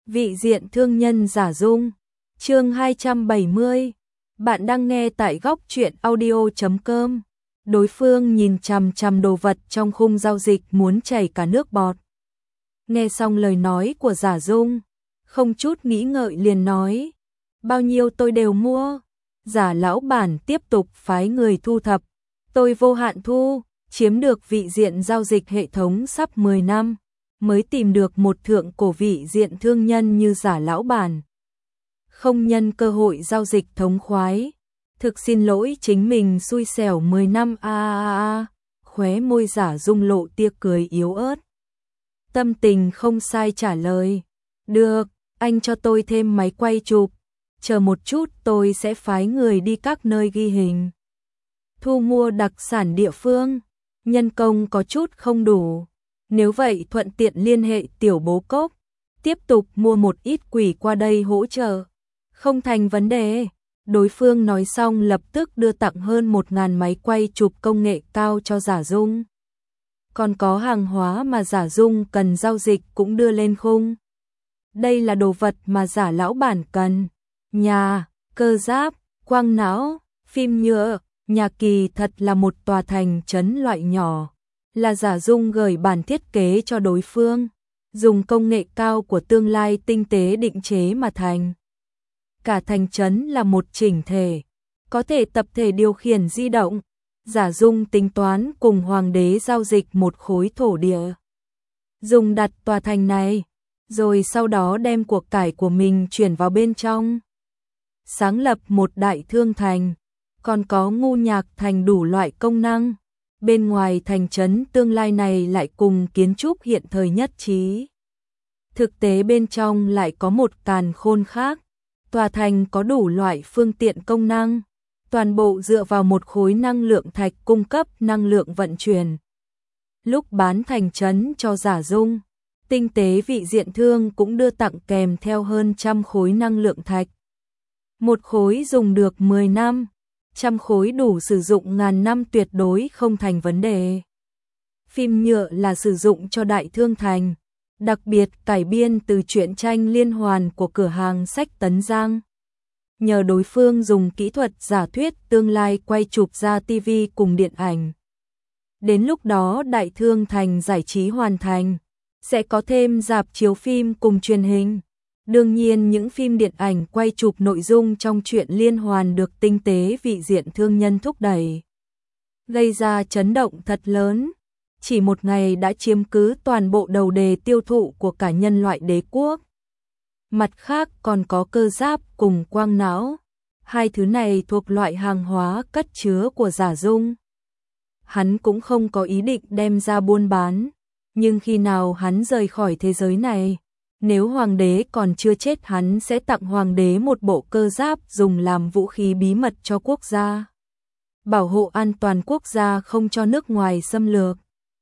Vị diện thương nhân giả dung. Chương 270. Bạn đang nghe tại góc truyện audio.com. Đối phương nhìn chằm chằm đồ vật trong khung giao dịch muốn chảy cả nước bọt. Nghe xong lời nói của giả dung, không chút nghĩ ngợi liền nói, bao nhiêu tôi đều mua. Giả lão bản tiếp tục phái người thu thập, tôi vô hạn thu, chiếm được vị diện giao dịch hệ thống sắp 10 năm, mới tìm được một thượng cổ vị diện thương nhân như giả lão bản. Không nhân cơ hội giao dịch thống khoái, thực xin lỗi chính mình xui xẻo 10 năm khóe môi giả dung lộ tia cười yếu ớt. Tâm tình không sai trả lời, được, anh cho tôi thêm máy quay chụp, chờ một chút tôi sẽ phái người đi các nơi ghi hình. Thu mua đặc sản địa phương, nhân công có chút không đủ, nếu vậy thuận tiện liên hệ tiểu bố cốc, tiếp tục mua một ít quỷ qua đây hỗ trợ. Không thành vấn đề. Đối phương nói xong lập tức đưa tặng hơn 1.000 máy quay chụp công nghệ cao cho giả dung. Còn có hàng hóa mà giả dung cần giao dịch cũng đưa lên khung. Đây là đồ vật mà giả lão bản cần. Nhà, cơ giáp, quang não, phim nhựa, nhà kỳ thật là một tòa thành trấn loại nhỏ. Là giả dung gửi bản thiết kế cho đối phương, dùng công nghệ cao của tương lai tinh tế định chế mà thành. Cả thành trấn là một chỉnh thể, có thể tập thể điều khiển di động. Giả dung tính toán cùng hoàng đế giao dịch một khối thổ địa, dùng đặt tòa thành này, rồi sau đó đem của cải của mình chuyển vào bên trong. Sáng lập một đại thương thành, còn có ngu nhạc thành đủ loại công năng. Bên ngoài thành trấn tương lai này lại cùng kiến trúc hiện thời nhất trí. Thực tế bên trong lại có một càn khôn khác. Tòa thành có đủ loại phương tiện công năng, toàn bộ dựa vào một khối năng lượng thạch cung cấp năng lượng vận chuyển. Lúc bán thành trấn cho giả dung, tinh tế vị diện thương cũng đưa tặng kèm theo hơn 100 khối năng lượng thạch. Một khối dùng được 10 năm, 100 khối đủ sử dụng ngàn năm tuyệt đối không thành vấn đề. Phim nhựa là sử dụng cho đại thương thành, đặc biệt cải biên từ truyện tranh liên hoàn của cửa hàng sách Tấn Giang. Nhờ đối phương dùng kỹ thuật giả thuyết tương lai quay chụp ra TV cùng điện ảnh. Đến lúc đó đại thương thành giải trí hoàn thành, sẽ có thêm rạp chiếu phim cùng truyền hình. Đương nhiên những phim điện ảnh quay chụp nội dung trong truyện liên hoàn được tinh tế vị diện thương nhân thúc đẩy, gây ra chấn động thật lớn. Chỉ một ngày đã chiếm cứ toàn bộ đầu đề tiêu thụ của cả nhân loại đế quốc. Mặt khác còn có cơ giáp cùng quang não. Hai thứ này thuộc loại hàng hóa cất chứa của giả dung. Hắn cũng không có ý định đem ra buôn bán. Nhưng khi nào hắn rời khỏi thế giới này, nếu hoàng đế còn chưa chết hắn sẽ tặng hoàng đế một bộ cơ giáp dùng làm vũ khí bí mật cho quốc gia. Bảo hộ an toàn quốc gia không cho nước ngoài xâm lược.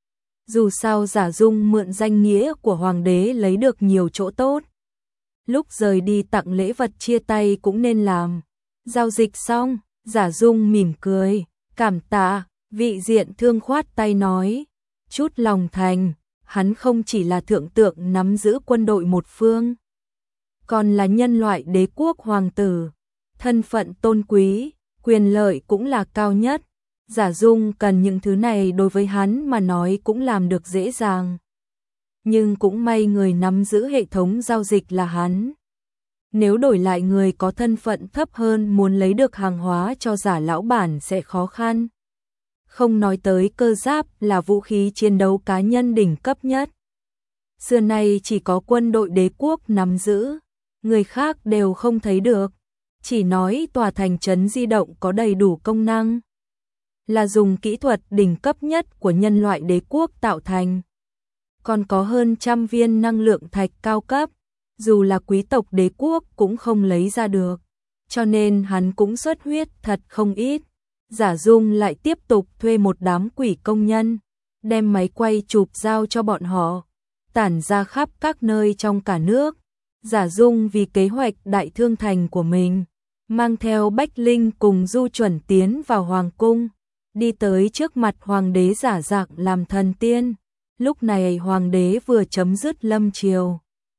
Dù sao giả dung mượn danh nghĩa của hoàng đế lấy được nhiều chỗ tốt. Lúc rời đi tặng lễ vật chia tay cũng nên làm. Giao dịch xong, giả dung mỉm cười, cảm tạ, vị diện thương khoát tay nói. Chút lòng thành, hắn không chỉ là thượng tượng nắm giữ quân đội một phương, còn là nhân loại đế quốc hoàng tử. Thân phận tôn quý, quyền lợi cũng là cao nhất. Giả dung cần những thứ này đối với hắn mà nói cũng làm được dễ dàng. Nhưng cũng may người nắm giữ hệ thống giao dịch là hắn. Nếu đổi lại người có thân phận thấp hơn muốn lấy được hàng hóa cho giả lão bản sẽ khó khăn. Không nói tới cơ giáp là vũ khí chiến đấu cá nhân đỉnh cấp nhất. Xưa nay chỉ có quân đội đế quốc nắm giữ, người khác đều không thấy được. Chỉ nói tòa thành trấn di động có đầy đủ công năng, là dùng kỹ thuật đỉnh cấp nhất của nhân loại đế quốc tạo thành. Còn có hơn 100 viên năng lượng thạch cao cấp, dù là quý tộc đế quốc cũng không lấy ra được. Cho nên hắn cũng xuất huyết thật không ít. Giả dung lại tiếp tục thuê một đám quỷ công nhân, đem máy quay chụp giao cho bọn họ, tản ra khắp các nơi trong cả nước. Giả dung vì kế hoạch đại thương thành của mình, mang theo Bách Linh cùng Du Chuẩn tiến vào hoàng cung. Đi tới trước mặt hoàng đế giả dạng làm thần tiên. Lúc này hoàng đế vừa chấm dứt lâm triều,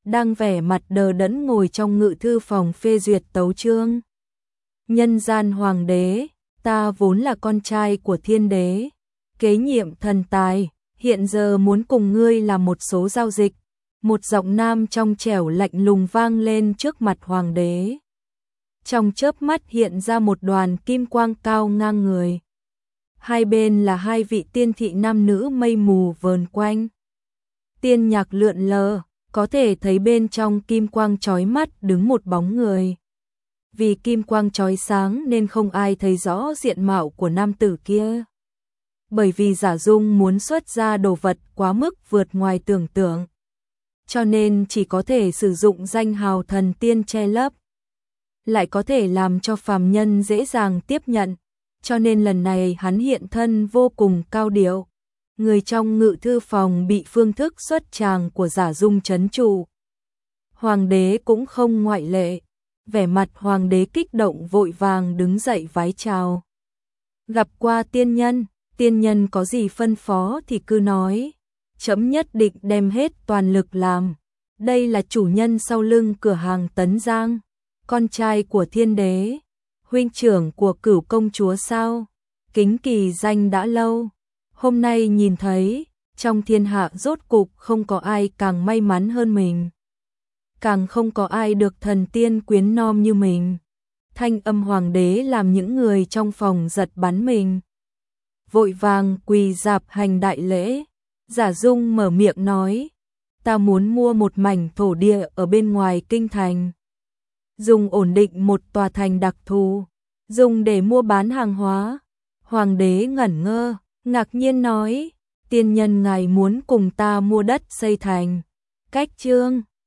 đang vẻ mặt đờ đẫn ngồi trong ngự thư phòng phê duyệt tấu chương. Nhân gian hoàng đế, ta vốn là con trai của thiên đế, kế nhiệm thần tài, hiện giờ muốn cùng ngươi làm một số giao dịch. Một giọng nam trong trẻo lạnh lùng vang lên trước mặt hoàng đế. Trong chớp mắt hiện ra một đoàn kim quang cao ngang người. Hai bên là hai vị tiên thị nam nữ mây mù vờn quanh. Tiên nhạc lượn lờ, có thể thấy bên trong kim quang chói mắt đứng một bóng người. Vì kim quang chói sáng nên không ai thấy rõ diện mạo của nam tử kia. Bởi vì Giả Dung muốn xuất ra đồ vật quá mức vượt ngoài tưởng tượng, cho nên chỉ có thể sử dụng danh hào thần tiên che lấp, lại có thể làm cho phàm nhân dễ dàng tiếp nhận, cho nên lần này hắn hiện thân vô cùng cao điệu. Người trong ngự thư phòng bị phương thức xuất tràng của Giả Dung trấn trụ. Hoàng đế cũng không ngoại lệ, vẻ mặt hoàng đế kích động vội vàng đứng dậy vái chào. Gặp qua tiên nhân có gì phân phó thì cứ nói, trẫm nhất định đem hết toàn lực làm. Đây là chủ nhân sau lưng cửa hàng Tấn Giang, con trai của thiên đế, huynh trưởng của Cửu công chúa sao? Kính kỳ danh đã lâu, hôm nay nhìn thấy, trong thiên hạ rốt cục không có ai càng may mắn hơn mình. Càng không có ai được thần tiên quyến nom như mình. Thanh âm hoàng đế làm những người trong phòng giật bắn mình. Vội vàng quỳ dạp hành đại lễ. Giả Dung mở miệng nói, ta muốn mua một mảnh thổ địa ở bên ngoài kinh thành, dùng ổn định một tòa thành đặc thù, dùng để mua bán hàng hóa. Hoàng đế ngẩn ngơ, ngạc nhiên nói, tiên nhân ngài muốn cùng ta mua đất xây thành. Cách chương